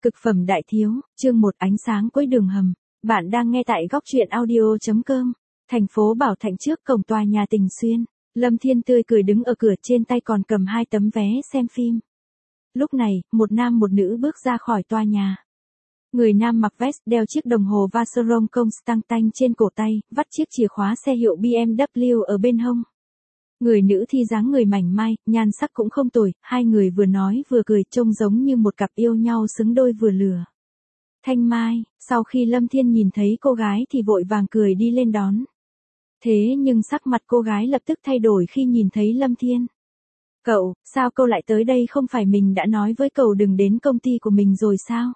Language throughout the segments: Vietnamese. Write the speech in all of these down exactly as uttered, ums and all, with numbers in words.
Cực phẩm đại thiếu, chương một ánh sáng cuối đường hầm. Bạn đang nghe tại góc truyện audio.com. Thành phố Bảo Thạnh trước cổng tòa nhà Tình Xuyên. Lâm Thiên tươi cười đứng ở cửa, trên tay còn cầm hai tấm vé xem phim. Lúc này, một nam một nữ bước ra khỏi tòa nhà. Người nam mặc vest, đeo chiếc đồng hồ Vacheron Constantin trên cổ tay, vắt chiếc chìa khóa xe hiệu bê em vê ở bên hông. Người nữ thì dáng người mảnh mai, nhan sắc cũng không tồi, hai người vừa nói vừa cười, trông giống như một cặp yêu nhau xứng đôi vừa lừa. Thanh Mai, sau khi Lâm Thiên nhìn thấy cô gái thì vội vàng cười đi lên đón. Thế nhưng sắc mặt cô gái lập tức thay đổi khi nhìn thấy Lâm Thiên. Cậu, sao cậu lại tới đây, không phải mình đã nói với cậu đừng đến công ty của mình rồi sao?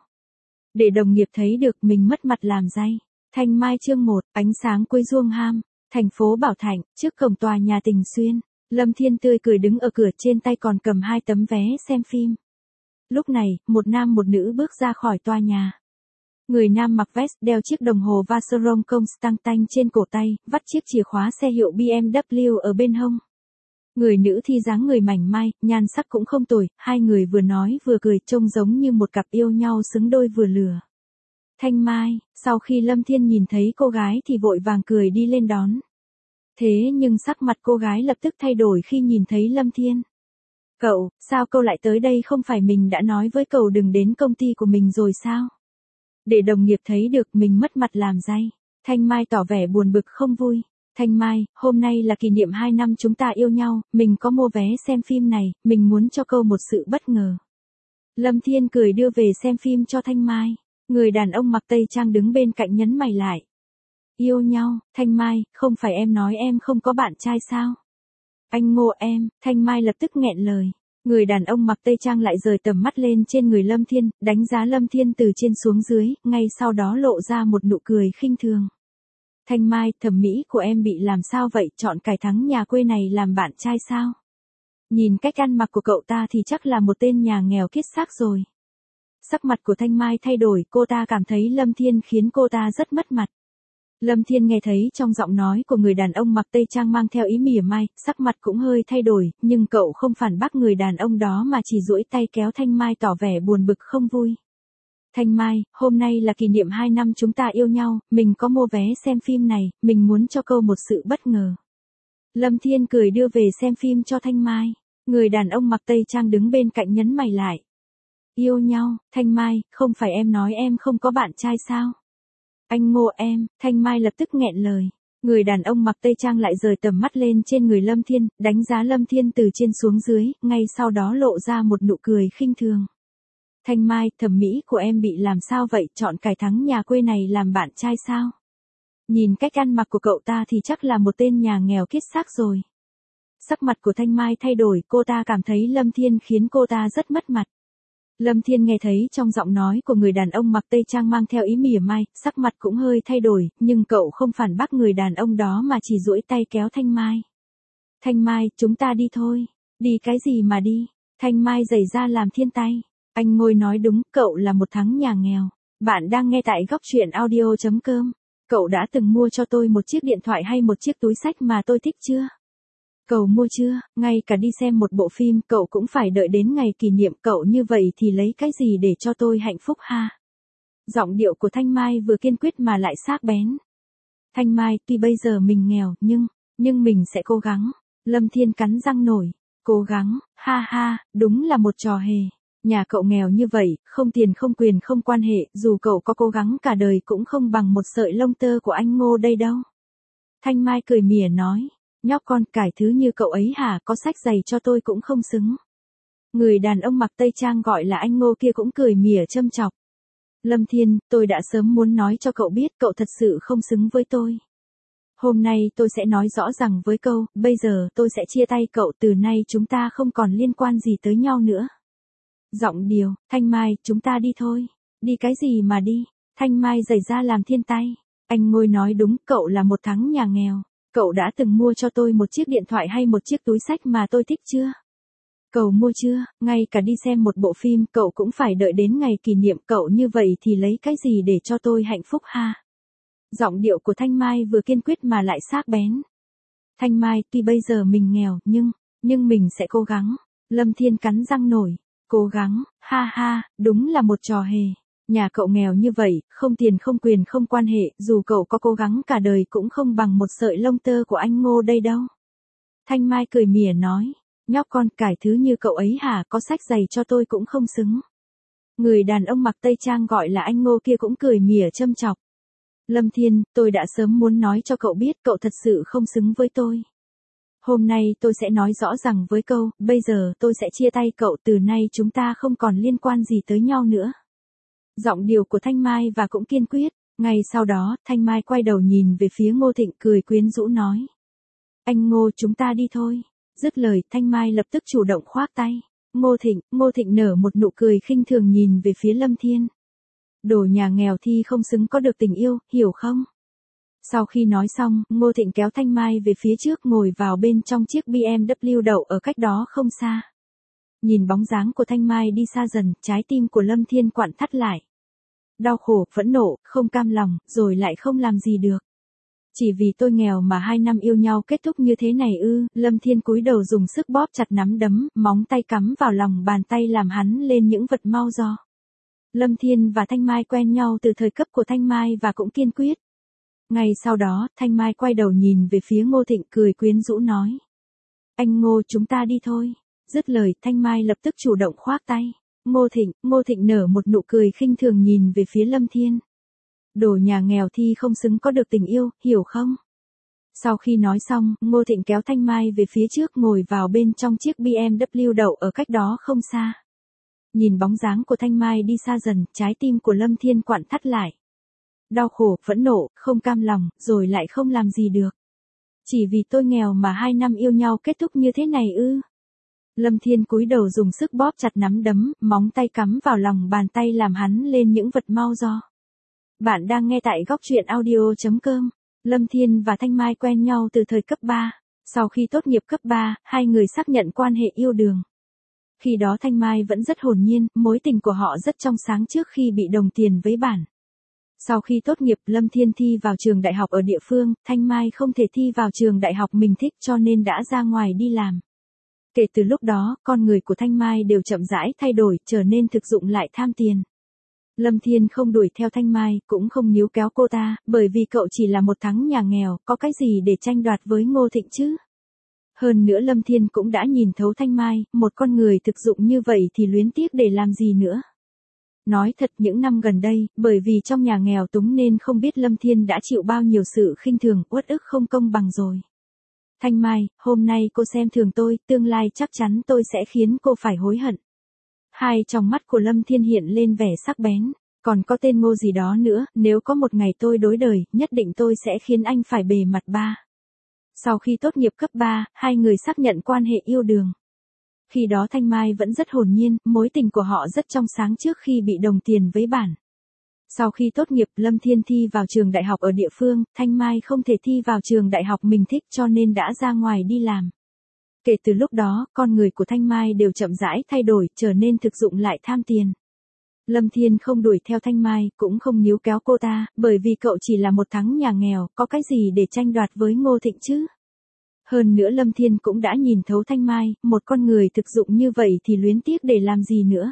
Để đồng nghiệp thấy được mình mất mặt làm dây. Thanh Mai chương một, ánh sáng cuối Ruông Ham. Thành phố Bảo Thạnh, trước cổng tòa nhà Tình Xuyên. Lâm Thiên tươi cười đứng ở cửa, trên tay còn cầm hai tấm vé xem phim. Lúc này, một nam một nữ bước ra khỏi tòa nhà. Người nam mặc vest, đeo chiếc đồng hồ Vacheron Constantin trên cổ tay, vắt chiếc chìa khóa xe hiệu bê em vê ở bên hông. Người nữ thì dáng người mảnh mai, nhan sắc cũng không tồi, hai người vừa nói vừa cười, trông giống như một cặp yêu nhau xứng đôi vừa lừa. Thanh Mai, sau khi Lâm Thiên nhìn thấy cô gái thì vội vàng cười đi lên đón. Thế nhưng sắc mặt cô gái lập tức thay đổi khi nhìn thấy Lâm Thiên. Cậu, sao cậu lại tới đây, không phải mình đã nói với cậu đừng đến công ty của mình rồi sao? Để đồng nghiệp thấy được mình mất mặt làm dây. Thanh Mai tỏ vẻ buồn bực không vui. Thanh Mai, hôm nay là kỷ niệm hai năm chúng ta yêu nhau, mình có mua vé xem phim này, mình muốn cho cậu một sự bất ngờ. Lâm Thiên cười đưa về xem phim cho Thanh Mai. Người đàn ông mặc tây trang đứng bên cạnh nhấn mày lại. Yêu nhau, Thanh Mai, không phải em nói em không có bạn trai sao? Anh Ngô em, Thanh Mai lập tức nghẹn lời. Người đàn ông mặc tây trang lại rời tầm mắt lên trên người Lâm Thiên, đánh giá Lâm Thiên từ trên xuống dưới, ngay sau đó lộ ra một nụ cười khinh thường. Thanh Mai, thẩm mỹ của em bị làm sao vậy, chọn cải thắng nhà quê này làm bạn trai sao? Nhìn cách ăn mặc của cậu ta thì chắc là một tên nhà nghèo kiết xác rồi. Sắc mặt của Thanh Mai thay đổi, cô ta cảm thấy Lâm Thiên khiến cô ta rất mất mặt. Lâm Thiên nghe thấy trong giọng nói của người đàn ông mặc tây trang mang theo ý mỉa mai, sắc mặt cũng hơi thay đổi, nhưng cậu không phản bác người đàn ông đó mà chỉ duỗi tay kéo Thanh Mai tỏ vẻ buồn bực không vui. Thanh Mai, hôm nay là kỷ niệm hai năm chúng ta yêu nhau, mình có mua vé xem phim này, mình muốn cho cậu một sự bất ngờ. Lâm Thiên cười đưa về xem phim cho Thanh Mai. Người đàn ông mặc tây trang đứng bên cạnh nhấn mày lại. Yêu nhau, Thanh Mai, không phải em nói em không có bạn trai sao? Anh Ngô em, Thanh Mai lập tức nghẹn lời. Người đàn ông mặc tây trang lại rời tầm mắt lên trên người Lâm Thiên, đánh giá Lâm Thiên từ trên xuống dưới, ngay sau đó lộ ra một nụ cười khinh thường. Thanh Mai, thẩm mỹ của em bị làm sao vậy, chọn cải thắng nhà quê này làm bạn trai sao? Nhìn cách ăn mặc của cậu ta thì chắc là một tên nhà nghèo kiết xác rồi. Sắc mặt của Thanh Mai thay đổi, cô ta cảm thấy Lâm Thiên khiến cô ta rất mất mặt. Lâm Thiên nghe thấy trong giọng nói của người đàn ông mặc tây trang mang theo ý mỉa mai, sắc mặt cũng hơi thay đổi, nhưng cậu không phản bác người đàn ông đó mà chỉ duỗi tay kéo Thanh Mai. Thanh Mai, chúng ta đi thôi. Đi cái gì mà đi? Thanh Mai giãy ra làm Thiên tay. Anh Ngôi nói đúng, cậu là một thằng nhà nghèo. Bạn đang nghe tại góc truyện audio.com. Cậu đã từng mua cho tôi một chiếc điện thoại hay một chiếc túi xách mà tôi thích chưa? Cậu mua chưa, ngay cả đi xem một bộ phim cậu cũng phải đợi đến ngày kỷ niệm, cậu như vậy thì lấy cái gì để cho tôi hạnh phúc ha? Giọng điệu của Thanh Mai vừa kiên quyết mà lại sắc bén. Thanh Mai, tuy bây giờ mình nghèo, nhưng, nhưng mình sẽ cố gắng. Lâm Thiên cắn răng nổi. Cố gắng, ha ha, đúng là một trò hề. Nhà cậu nghèo như vậy, không tiền không quyền không quan hệ, dù cậu có cố gắng cả đời cũng không bằng một sợi lông tơ của anh Ngô đây đâu. Thanh Mai cười mỉa nói. Nhóc con, cải thứ như cậu ấy hả, có sách giày cho tôi cũng không xứng. Người đàn ông mặc tây trang gọi là anh Ngô kia cũng cười mỉa châm chọc. Lâm Thiên, tôi đã sớm muốn nói cho cậu biết cậu thật sự không xứng với tôi. Hôm nay tôi sẽ nói rõ ràng với cậu, bây giờ tôi sẽ chia tay cậu, từ nay chúng ta không còn liên quan gì tới nhau nữa. Giọng điệu, Thanh Mai, chúng ta đi thôi. Đi cái gì mà đi? Thanh Mai giãy ra làm Thiên tay. Anh Ngôi nói đúng, cậu là một thằng nhà nghèo. Cậu đã từng mua cho tôi một chiếc điện thoại hay một chiếc túi xách mà tôi thích chưa? Cậu mua chưa, ngay cả đi xem một bộ phim cậu cũng phải đợi đến ngày kỷ niệm, cậu như vậy thì lấy cái gì để cho tôi hạnh phúc ha? Giọng điệu của Thanh Mai vừa kiên quyết mà lại sắc bén. Thanh Mai, tuy bây giờ mình nghèo, nhưng, nhưng mình sẽ cố gắng. Lâm Thiên cắn răng nổi. Cố gắng, ha ha, đúng là một trò hề. Nhà cậu nghèo như vậy, không tiền không quyền không quan hệ, dù cậu có cố gắng cả đời cũng không bằng một sợi lông tơ của anh Ngô đây đâu. Thanh Mai cười mỉa nói, nhóc con cải thứ như cậu ấy hả, có sách giày cho tôi cũng không xứng. Người đàn ông mặc tây trang gọi là anh Ngô kia cũng cười mỉa châm chọc. Lâm Thiên, tôi đã sớm muốn nói cho cậu biết cậu thật sự không xứng với tôi. Hôm nay tôi sẽ nói rõ ràng với cậu, bây giờ tôi sẽ chia tay cậu, từ nay chúng ta không còn liên quan gì tới nhau nữa. Giọng điệu của Thanh Mai và cũng kiên quyết. Ngay sau đó, Thanh Mai quay đầu nhìn về phía Ngô Thịnh cười quyến rũ nói. Anh Ngô, chúng ta đi thôi. Dứt lời, Thanh Mai lập tức chủ động khoác tay. Ngô Thịnh, Ngô Thịnh nở một nụ cười khinh thường nhìn về phía Lâm Thiên. Đồ nhà nghèo thì không xứng có được tình yêu, hiểu không? Sau khi nói xong, Ngô Thịnh kéo Thanh Mai về phía trước ngồi vào bên trong chiếc bê em vê đậu ở cách đó không xa. Nhìn bóng dáng của Thanh Mai đi xa dần, trái tim của Lâm Thiên quặn thắt lại. Đau khổ, phẫn nộ, không cam lòng, rồi lại không làm gì được. Chỉ vì tôi nghèo mà hai năm yêu nhau kết thúc như thế này ư? Lâm Thiên cúi đầu dùng sức bóp chặt nắm đấm, móng tay cắm vào lòng bàn tay làm hắn lên những vật mau do. Lâm Thiên và Thanh Mai quen nhau từ thời cấp của Thanh Mai và cũng kiên quyết. Ngay sau đó, Thanh Mai quay đầu nhìn về phía Ngô Thịnh cười quyến rũ nói. Anh Ngô, chúng ta đi thôi. Dứt lời, Thanh Mai lập tức chủ động khoác tay. Ngô Thịnh, Ngô Thịnh nở một nụ cười khinh thường nhìn về phía Lâm Thiên. Đồ nhà nghèo thì không xứng có được tình yêu, hiểu không? Sau khi nói xong, Ngô Thịnh kéo Thanh Mai về phía trước ngồi vào bên trong chiếc bê em vê đậu ở cách đó không xa. Nhìn bóng dáng của Thanh Mai đi xa dần, trái tim của Lâm Thiên quặn thắt lại. Đau khổ, phẫn nộ, không cam lòng, rồi lại không làm gì được. Chỉ vì tôi nghèo mà hai năm yêu nhau kết thúc như thế này ư? Lâm Thiên cúi đầu dùng sức bóp chặt nắm đấm, móng tay cắm vào lòng bàn tay làm hắn lên những vật mau do. Bạn đang nghe tại góc truyện audio chấm com. Lâm Thiên và Thanh Mai quen nhau từ thời cấp ba. Sau khi tốt nghiệp cấp ba, hai người xác nhận quan hệ yêu đương. Khi đó Thanh Mai vẫn rất hồn nhiên, mối tình của họ rất trong sáng trước khi bị đồng tiền vấy bản. Sau khi tốt nghiệp, Lâm Thiên thi vào trường đại học ở địa phương, Thanh Mai không thể thi vào trường đại học mình thích cho nên đã ra ngoài đi làm. Kể từ lúc đó, con người của Thanh Mai đều chậm rãi thay đổi, trở nên thực dụng lại tham tiền. Lâm Thiên không đuổi theo Thanh Mai, cũng không níu kéo cô ta, bởi vì cậu chỉ là một thằng nhà nghèo, có cái gì để tranh đoạt với Ngô Thịnh chứ? Hơn nữa Lâm Thiên cũng đã nhìn thấu Thanh Mai, một con người thực dụng như vậy thì luyến tiếc để làm gì nữa. Nói thật những năm gần đây, bởi vì trong nhà nghèo túng nên không biết Lâm Thiên đã chịu bao nhiêu sự khinh thường, uất ức không công bằng rồi. Thanh Mai, hôm nay cô xem thường tôi, tương lai chắc chắn tôi sẽ khiến cô phải hối hận. Hai trong mắt của Lâm Thiên hiện lên vẻ sắc bén, còn có tên Ngô gì đó nữa, nếu có một ngày tôi đối đời, nhất định tôi sẽ khiến anh phải bề mặt ba. Sau khi tốt nghiệp cấp ba, hai người xác nhận quan hệ yêu đương. Khi đó Thanh Mai vẫn rất hồn nhiên, mối tình của họ rất trong sáng trước khi bị đồng tiền vấy bản. Sau khi tốt nghiệp, Lâm Thiên thi vào trường đại học ở địa phương, Thanh Mai không thể thi vào trường đại học mình thích cho nên đã ra ngoài đi làm. Kể từ lúc đó, con người của Thanh Mai đều chậm rãi thay đổi, trở nên thực dụng lại tham tiền. Lâm Thiên không đuổi theo Thanh Mai, cũng không níu kéo cô ta, bởi vì cậu chỉ là một thằng nhà nghèo, có cái gì để tranh đoạt với Ngô Thịnh chứ? Hơn nữa Lâm Thiên cũng đã nhìn thấu Thanh Mai, một con người thực dụng như vậy thì luyến tiếc để làm gì nữa.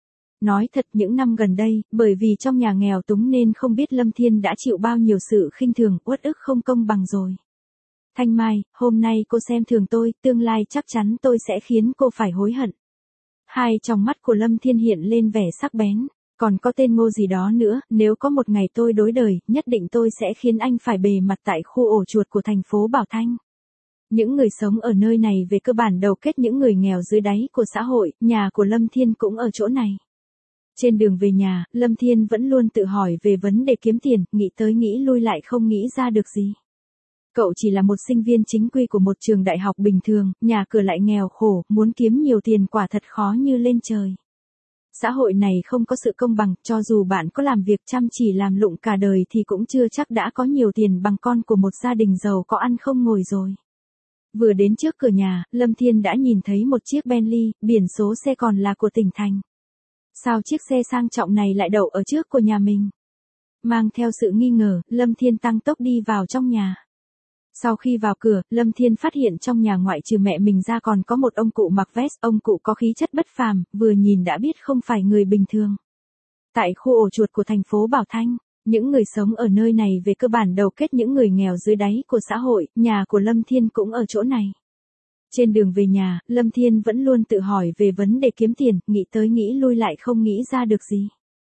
Nói thật những năm gần đây, bởi vì trong nhà nghèo túng nên không biết Lâm Thiên đã chịu bao nhiêu sự khinh thường, uất ức không công bằng rồi. Thanh Mai, hôm nay cô xem thường tôi, tương lai chắc chắn tôi sẽ khiến cô phải hối hận. Hai trong mắt của Lâm Thiên hiện lên vẻ sắc bén, còn có tên Ngô gì đó nữa, nếu có một ngày tôi đối đời, nhất định tôi sẽ khiến anh phải bề mặt tại khu ổ chuột của thành phố Bảo Thanh. Những người sống ở nơi này về cơ bản đầu kết những người nghèo dưới đáy của xã hội, nhà của Lâm Thiên cũng ở chỗ này. Trên đường về nhà, Lâm Thiên vẫn luôn tự hỏi về vấn đề kiếm tiền, nghĩ tới nghĩ lui lại không nghĩ ra được gì. Cậu chỉ là một sinh viên chính quy của một trường đại học bình thường, nhà cửa lại nghèo khổ, muốn kiếm nhiều tiền quả thật khó như lên trời. Xã hội này không có sự công bằng, cho dù bạn có làm việc chăm chỉ làm lụng cả đời thì cũng chưa chắc đã có nhiều tiền bằng con của một gia đình giàu có ăn không ngồi rồi. Vừa đến trước cửa nhà, Lâm Thiên đã nhìn thấy một chiếc Bentley, biển số xe còn là của tỉnh thành. Sao chiếc xe sang trọng này lại đậu ở trước của nhà mình? Mang theo sự nghi ngờ, Lâm Thiên tăng tốc đi vào trong nhà. Sau khi vào cửa, Lâm Thiên phát hiện trong nhà ngoại trừ mẹ mình ra còn có một ông cụ mặc vest, ông cụ có khí chất bất phàm, vừa nhìn đã biết không phải người bình thường. Tại khu ổ chuột của thành phố Bảo Thanh, những người sống ở nơi này về cơ bản đầu kết những người nghèo dưới đáy của xã hội, nhà của Lâm Thiên cũng ở chỗ này. Trên đường về nhà, Lâm Thiên vẫn luôn tự hỏi về vấn đề kiếm tiền, nghĩ tới nghĩ lui lại không nghĩ ra được gì.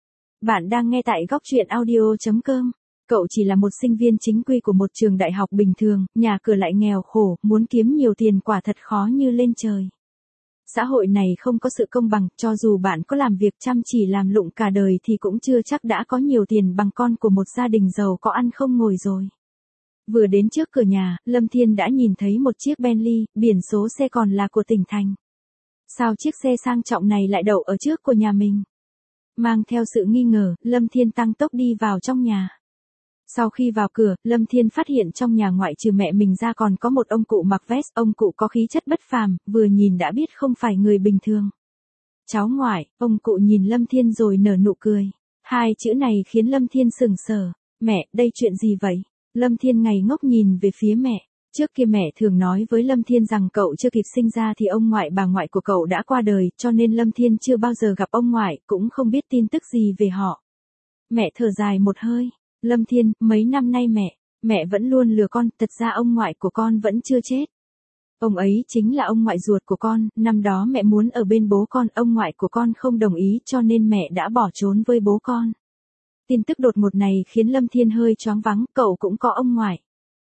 Bạn đang nghe tại góc truyện audio chấm com. Cậu chỉ là một sinh viên chính quy của một trường đại học bình thường, nhà cửa lại nghèo khổ, muốn kiếm nhiều tiền quả thật khó như lên trời. Xã hội này không có sự công bằng, cho dù bạn có làm việc chăm chỉ làm lụng cả đời thì cũng chưa chắc đã có nhiều tiền bằng con của một gia đình giàu có ăn không ngồi rồi. Vừa đến trước cửa nhà, Lâm Thiên đã nhìn thấy một chiếc Bentley, biển số xe còn là của tỉnh thành. Sao chiếc xe sang trọng này lại đậu ở trước của nhà mình? Mang theo sự nghi ngờ, Lâm Thiên tăng tốc đi vào trong nhà. Sau khi vào cửa, Lâm Thiên phát hiện trong nhà ngoại trừ mẹ mình ra còn có một ông cụ mặc vest, ông cụ có khí chất bất phàm, vừa nhìn đã biết không phải người bình thường. Cháu ngoại, ông cụ nhìn Lâm Thiên rồi nở nụ cười. Hai chữ này khiến Lâm Thiên sững sờ. Mẹ, đây chuyện gì vậy? Lâm Thiên ngây ngốc nhìn về phía mẹ. Trước kia mẹ thường nói với Lâm Thiên rằng cậu chưa kịp sinh ra thì ông ngoại bà ngoại của cậu đã qua đời, cho nên Lâm Thiên chưa bao giờ gặp ông ngoại, cũng không biết tin tức gì về họ. Mẹ thở dài một hơi. Lâm Thiên, mấy năm nay mẹ, mẹ vẫn luôn lừa con, thật ra ông ngoại của con vẫn chưa chết. Ông ấy chính là ông ngoại ruột của con, năm đó mẹ muốn ở bên bố con, ông ngoại của con không đồng ý cho nên mẹ đã bỏ trốn với bố con. Tin tức đột ngột này khiến Lâm Thiên hơi choáng váng, cậu cũng có ông ngoại.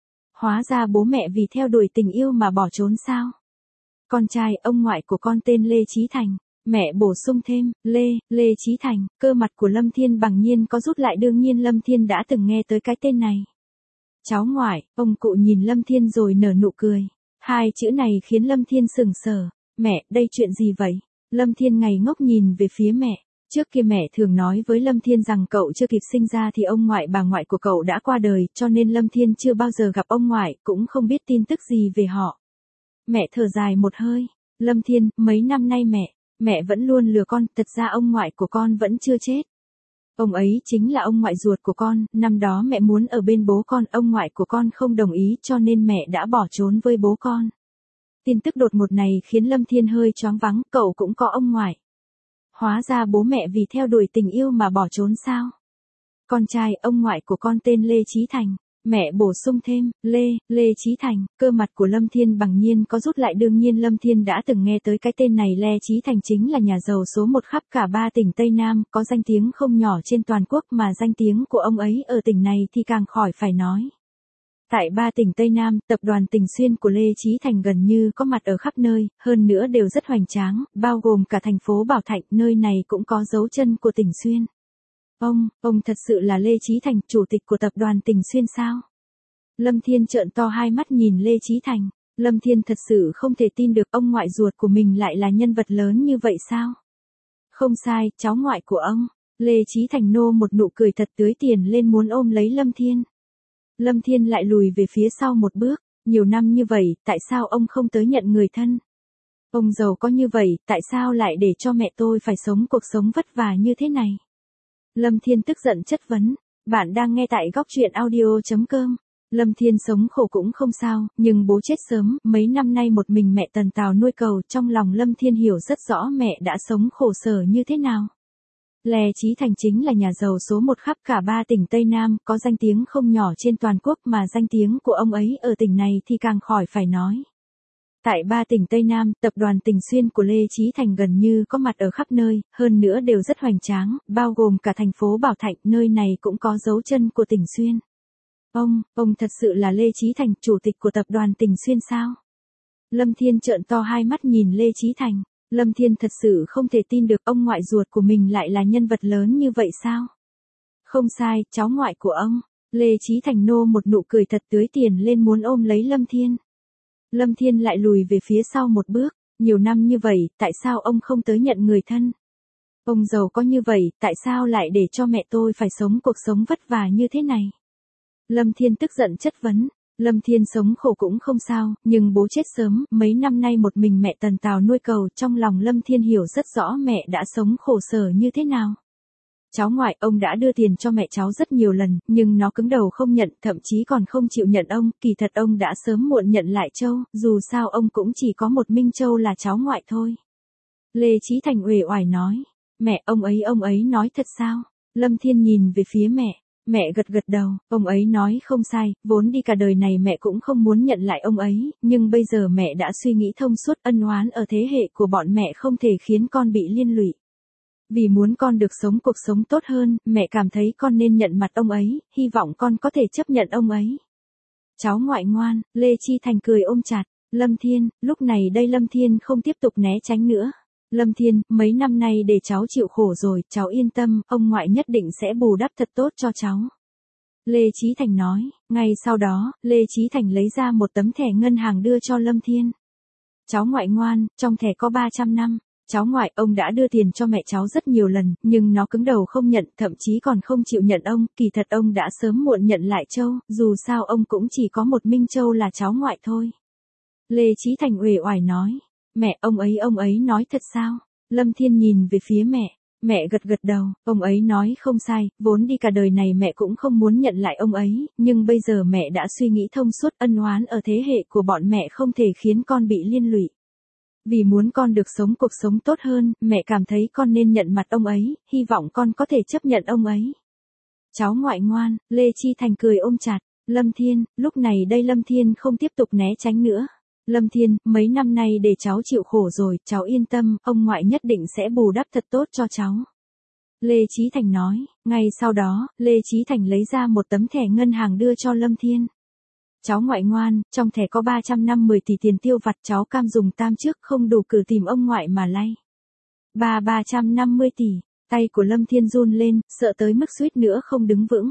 Hóa ra bố mẹ vì theo đuổi tình yêu mà bỏ trốn sao? Con trai ông ngoại của con tên Lê Chí Thành. Mẹ bổ sung thêm, Lê, Lê Chí Thành, cơ mặt của Lâm Thiên bằng nhiên có rút lại, đương nhiên Lâm Thiên đã từng nghe tới cái tên này. Cháu ngoại, ông cụ nhìn Lâm Thiên rồi nở nụ cười. Hai chữ này khiến Lâm Thiên sững sờ. Mẹ, đây chuyện gì vậy? Lâm Thiên ngây ngốc nhìn về phía mẹ. Trước kia mẹ thường nói với Lâm Thiên rằng cậu chưa kịp sinh ra thì ông ngoại bà ngoại của cậu đã qua đời, cho nên Lâm Thiên chưa bao giờ gặp ông ngoại, cũng không biết tin tức gì về họ. Mẹ thở dài một hơi. Lâm Thiên, mấy năm nay mẹ, mẹ vẫn luôn lừa con, thật ra ông ngoại của con vẫn chưa chết. Ông ấy chính là ông ngoại ruột của con, năm đó mẹ muốn ở bên bố con, ông ngoại của con không đồng ý cho nên mẹ đã bỏ trốn với bố con. Tin tức đột ngột này khiến Lâm Thiên hơi choáng váng, cậu cũng có ông ngoại. Hóa ra bố mẹ vì theo đuổi tình yêu mà bỏ trốn sao? Con trai ông ngoại của con tên Lê Chí Thành. Mẹ bổ sung thêm, Lê, Lê Chí Thành, cơ mặt của Lâm Thiên bằng nhiên có rút lại, đương nhiên Lâm Thiên đã từng nghe tới cái tên này. Lê Chí Thành chính là nhà giàu số một khắp cả ba tỉnh Tây Nam, có danh tiếng không nhỏ trên toàn quốc, mà danh tiếng của ông ấy ở tỉnh này thì càng khỏi phải nói. Tại ba tỉnh Tây Nam, tập đoàn Tình Xuyên của Lê Chí Thành gần như có mặt ở khắp nơi, hơn nữa đều rất hoành tráng, bao gồm cả thành phố Bảo Thạnh, nơi này cũng có dấu chân của Tình Xuyên. Ông, ông thật sự là Lê Chí Thành, chủ tịch của tập đoàn Tình Xuyên sao? Lâm Thiên trợn to hai mắt nhìn Lê Chí Thành. Lâm Thiên thật sự không thể tin được ông ngoại ruột của mình lại là nhân vật lớn như vậy sao? Không sai, cháu ngoại của ông. Lê Chí Thành nô một nụ cười thật tươi tiền lên muốn ôm lấy Lâm Thiên. Lâm Thiên lại lùi về phía sau một bước. Nhiều năm như vậy, tại sao ông không tới nhận người thân? Ông giàu có như vậy, tại sao lại để cho mẹ tôi phải sống cuộc sống vất vả như thế này? Lâm Thiên tức giận chất vấn. Bạn đang nghe tại góc truyện audio chấm com. Lâm Thiên sống khổ cũng không sao, nhưng bố chết sớm, mấy năm nay một mình mẹ tần tào nuôi cậu, trong lòng Lâm Thiên hiểu rất rõ mẹ đã sống khổ sở như thế nào. Lê Chí Thành chính là nhà giàu số một khắp cả ba tỉnh Tây Nam, có danh tiếng không nhỏ trên toàn quốc, mà danh tiếng của ông ấy ở tỉnh này thì càng khỏi phải nói. Tại ba tỉnh Tây Nam, tập đoàn Tình Xuyên của Lê Chí Thành gần như có mặt ở khắp nơi, hơn nữa đều rất hoành tráng, bao gồm cả thành phố Bảo Thạnh, nơi này cũng có dấu chân của Tình Xuyên. Ông, ông thật sự là Lê Chí Thành, chủ tịch của tập đoàn Tình Xuyên sao? Lâm Thiên trợn to hai mắt nhìn Lê Chí Thành. Lâm Thiên thật sự không thể tin được ông ngoại ruột của mình lại là nhân vật lớn như vậy sao? Không sai, cháu ngoại của ông. Lê Chí Thành nô một nụ cười thật tươi tiền lên muốn ôm lấy Lâm Thiên. Lâm Thiên lại lùi về phía sau một bước. Nhiều năm như vậy, tại sao ông không tới nhận người thân? Ông giàu có như vậy, tại sao lại để cho mẹ tôi phải sống cuộc sống vất vả như thế này? Lâm Thiên tức giận chất vấn. Lâm Thiên sống khổ cũng không sao, nhưng bố chết sớm, mấy năm nay một mình mẹ tần tào nuôi cậu, trong lòng Lâm Thiên hiểu rất rõ mẹ đã sống khổ sở như thế nào. Cháu ngoại ông đã đưa tiền cho mẹ cháu rất nhiều lần, nhưng nó cứng đầu không nhận, thậm chí còn không chịu nhận ông, kỳ thật ông đã sớm muộn nhận lại Châu, dù sao ông cũng chỉ có một Minh Châu là cháu ngoại thôi. Lê Chí Thành uể oải nói, mẹ, ông ấy ông ấy nói thật sao? Lâm Thiên nhìn về phía mẹ, mẹ gật gật đầu, ông ấy nói không sai, vốn đi cả đời này mẹ cũng không muốn nhận lại ông ấy, nhưng bây giờ mẹ đã suy nghĩ thông suốt, ân oán ở thế hệ của bọn mẹ không thể khiến con bị liên lụy. Vì muốn con được sống cuộc sống tốt hơn, mẹ cảm thấy con nên nhận mặt ông ấy, hy vọng con có thể chấp nhận ông ấy. Cháu ngoại ngoan, Lê Chi Thành cười ôm chặt, Lâm Thiên, lúc này đây Lâm Thiên không tiếp tục né tránh nữa. Lâm Thiên, mấy năm nay để cháu chịu khổ rồi, cháu yên tâm, ông ngoại nhất định sẽ bù đắp thật tốt cho cháu. Lê Chí Thành nói, ngay sau đó, Lê Chí Thành lấy ra một tấm thẻ ngân hàng đưa cho Lâm Thiên. Cháu ngoại ngoan, trong thẻ có ba trăm năm. Cháu ngoại, ông đã đưa tiền cho mẹ cháu rất nhiều lần, nhưng nó cứng đầu không nhận, thậm chí còn không chịu nhận ông, kỳ thật ông đã sớm muộn nhận lại Châu, dù sao ông cũng chỉ có một Minh Châu là cháu ngoại thôi. Lê Chí Thành uể oải nói, mẹ, ông ấy ông ấy nói thật sao? Lâm Thiên nhìn về phía mẹ, mẹ gật gật đầu, ông ấy nói không sai, vốn đi cả đời này mẹ cũng không muốn nhận lại ông ấy, nhưng bây giờ mẹ đã suy nghĩ thông suốt, ân oán ở thế hệ của bọn mẹ không thể khiến con bị liên lụy. Vì muốn con được sống cuộc sống tốt hơn, mẹ cảm thấy con nên nhận mặt ông ấy, hy vọng con có thể chấp nhận ông ấy. Cháu ngoại ngoan, Lê Chi Thành cười ôm chặt, Lâm Thiên, lúc này đây Lâm Thiên không tiếp tục né tránh nữa. Lâm Thiên, mấy năm nay để cháu chịu khổ rồi, cháu yên tâm, ông ngoại nhất định sẽ bù đắp thật tốt cho cháu. Lê Chí Thành nói, ngay sau đó, Lê Chí Thành lấy ra một tấm thẻ ngân hàng đưa cho Lâm Thiên. Cháu ngoại ngoan, trong thẻ có ba trăm năm mươi tỷ tiền tiêu vặt, cháu cam dùng tam trước không đủ cử tìm ông ngoại mà lay. Ba ba trăm năm mươi tỷ, tay của Lâm Thiên run lên, sợ tới mức suýt nữa không đứng vững.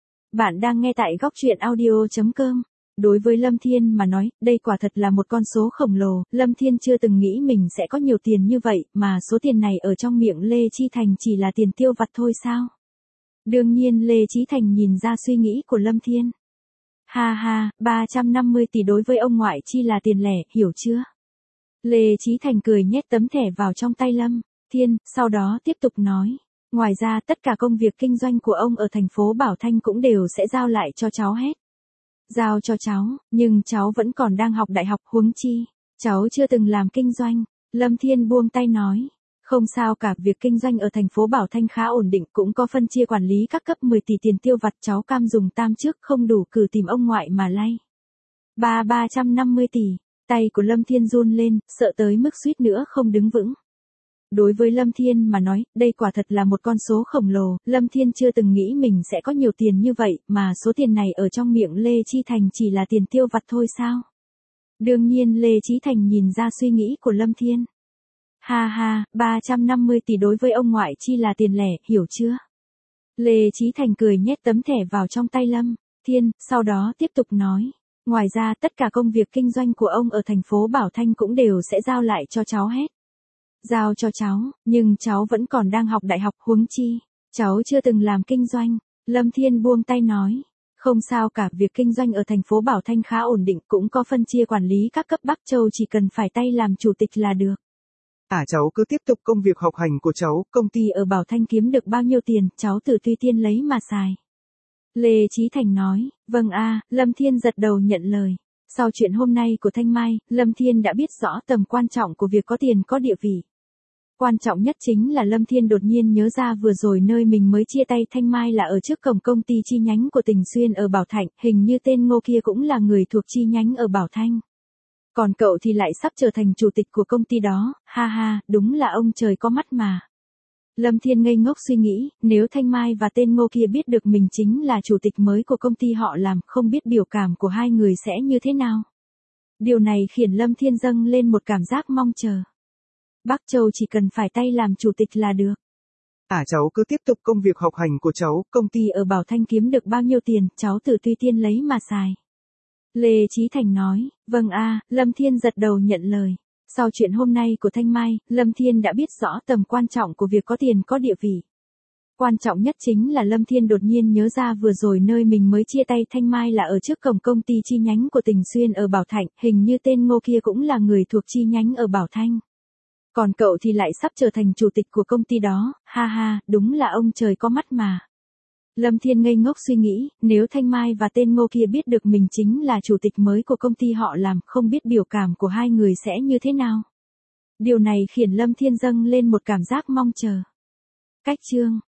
Bạn đang nghe tại góc truyện audio chấm com. Đối với Lâm Thiên mà nói, đây quả thật là một con số khổng lồ, Lâm Thiên chưa từng nghĩ mình sẽ có nhiều tiền như vậy, mà số tiền này ở trong miệng Lê Chi Thành chỉ là tiền tiêu vặt thôi sao? Đương nhiên Lê Chí Thành nhìn ra suy nghĩ của Lâm Thiên. Ha ha, ba trăm năm mươi tỷ đối với ông ngoại chi là tiền lẻ, hiểu chưa? Lê Chí Thành cười nhét tấm thẻ vào trong tay Lâm Thiên, sau đó tiếp tục nói. Ngoài ra tất cả công việc kinh doanh của ông ở thành phố Bảo Thanh cũng đều sẽ giao lại cho cháu hết. Giao cho cháu, nhưng cháu vẫn còn đang học đại học, huống chi. Cháu chưa từng làm kinh doanh. Lâm Thiên buông tay nói. Không sao cả, việc kinh doanh ở thành phố Bảo Thanh khá ổn định, cũng có phân chia quản lý các cấp mười tỷ tiền tiêu vặt, cháu cam dùng tam trước không đủ cử tìm ông ngoại mà lay. Ba ba trăm năm mươi tỷ, tay của Lâm Thiên run lên, sợ tới mức suýt nữa không đứng vững. Đối với Lâm Thiên mà nói, đây quả thật là một con số khổng lồ, Lâm Thiên chưa từng nghĩ mình sẽ có nhiều tiền như vậy, mà số tiền này ở trong miệng Lê Chi Thành chỉ là tiền tiêu vặt thôi sao? Đương nhiên Lê Chí Thành nhìn ra suy nghĩ của Lâm Thiên. Ha ha, ba trăm năm mươi tỷ đối với ông ngoại chi là tiền lẻ, hiểu chưa? Lê Chí Thành cười nhét tấm thẻ vào trong tay Lâm Thiên, sau đó tiếp tục nói. Ngoài ra tất cả công việc kinh doanh của ông ở thành phố Bảo Thanh cũng đều sẽ giao lại cho cháu hết. Giao cho cháu, nhưng cháu vẫn còn đang học đại học, huống chi. Cháu chưa từng làm kinh doanh. Lâm Thiên buông tay nói. Không sao cả, việc kinh doanh ở thành phố Bảo Thanh khá ổn định, cũng có phân chia quản lý các cấp, Bắc Châu chỉ cần phải tay làm chủ tịch là được. À cháu cứ tiếp tục công việc học hành của cháu, công ty ở Bảo Thanh kiếm được bao nhiêu tiền, cháu tự tùy tiên lấy mà xài. Lê Chí Thành nói, vâng a, Lâm Thiên gật đầu nhận lời. Sau chuyện hôm nay của Thanh Mai, Lâm Thiên đã biết rõ tầm quan trọng của việc có tiền có địa vị. Quan trọng nhất chính là Lâm Thiên đột nhiên nhớ ra vừa rồi nơi mình mới chia tay Thanh Mai là ở trước cổng công ty chi nhánh của Tình Xuyên ở Bảo Thạnh, hình như tên Ngô kia cũng là người thuộc chi nhánh ở Bảo Thanh. Còn cậu thì lại sắp trở thành chủ tịch của công ty đó, ha ha, đúng là ông trời có mắt mà. Lâm Thiên ngây ngốc suy nghĩ, nếu Thanh Mai và tên Ngô kia biết được mình chính là chủ tịch mới của công ty họ làm, không biết biểu cảm của hai người sẽ như thế nào. Điều này khiến Lâm Thiên dâng lên một cảm giác mong chờ. Bắc Châu chỉ cần phải tay làm chủ tịch là được. À cháu cứ tiếp tục công việc học hành của cháu, công ty ở Bảo Thanh kiếm được bao nhiêu tiền, cháu tự tùy tiên lấy mà xài. Lê Chí Thành nói, vâng a, Lâm Thiên gật đầu nhận lời. Sau chuyện hôm nay của Thanh Mai, Lâm Thiên đã biết rõ tầm quan trọng của việc có tiền có địa vị. Quan trọng nhất chính là Lâm Thiên đột nhiên nhớ ra vừa rồi nơi mình mới chia tay Thanh Mai là ở trước cổng công ty chi nhánh của Tình Xuyên ở Bảo Thạnh, hình như tên Ngô kia cũng là người thuộc chi nhánh ở Bảo Thanh. Còn cậu thì lại sắp trở thành chủ tịch của công ty đó, ha ha, đúng là ông trời có mắt mà. Lâm Thiên ngây ngốc suy nghĩ, nếu Thanh Mai và tên Ngô kia biết được mình chính là chủ tịch mới của công ty họ làm, không biết biểu cảm của hai người sẽ như thế nào. Điều này khiến Lâm Thiên dâng lên một cảm giác mong chờ. Cách chương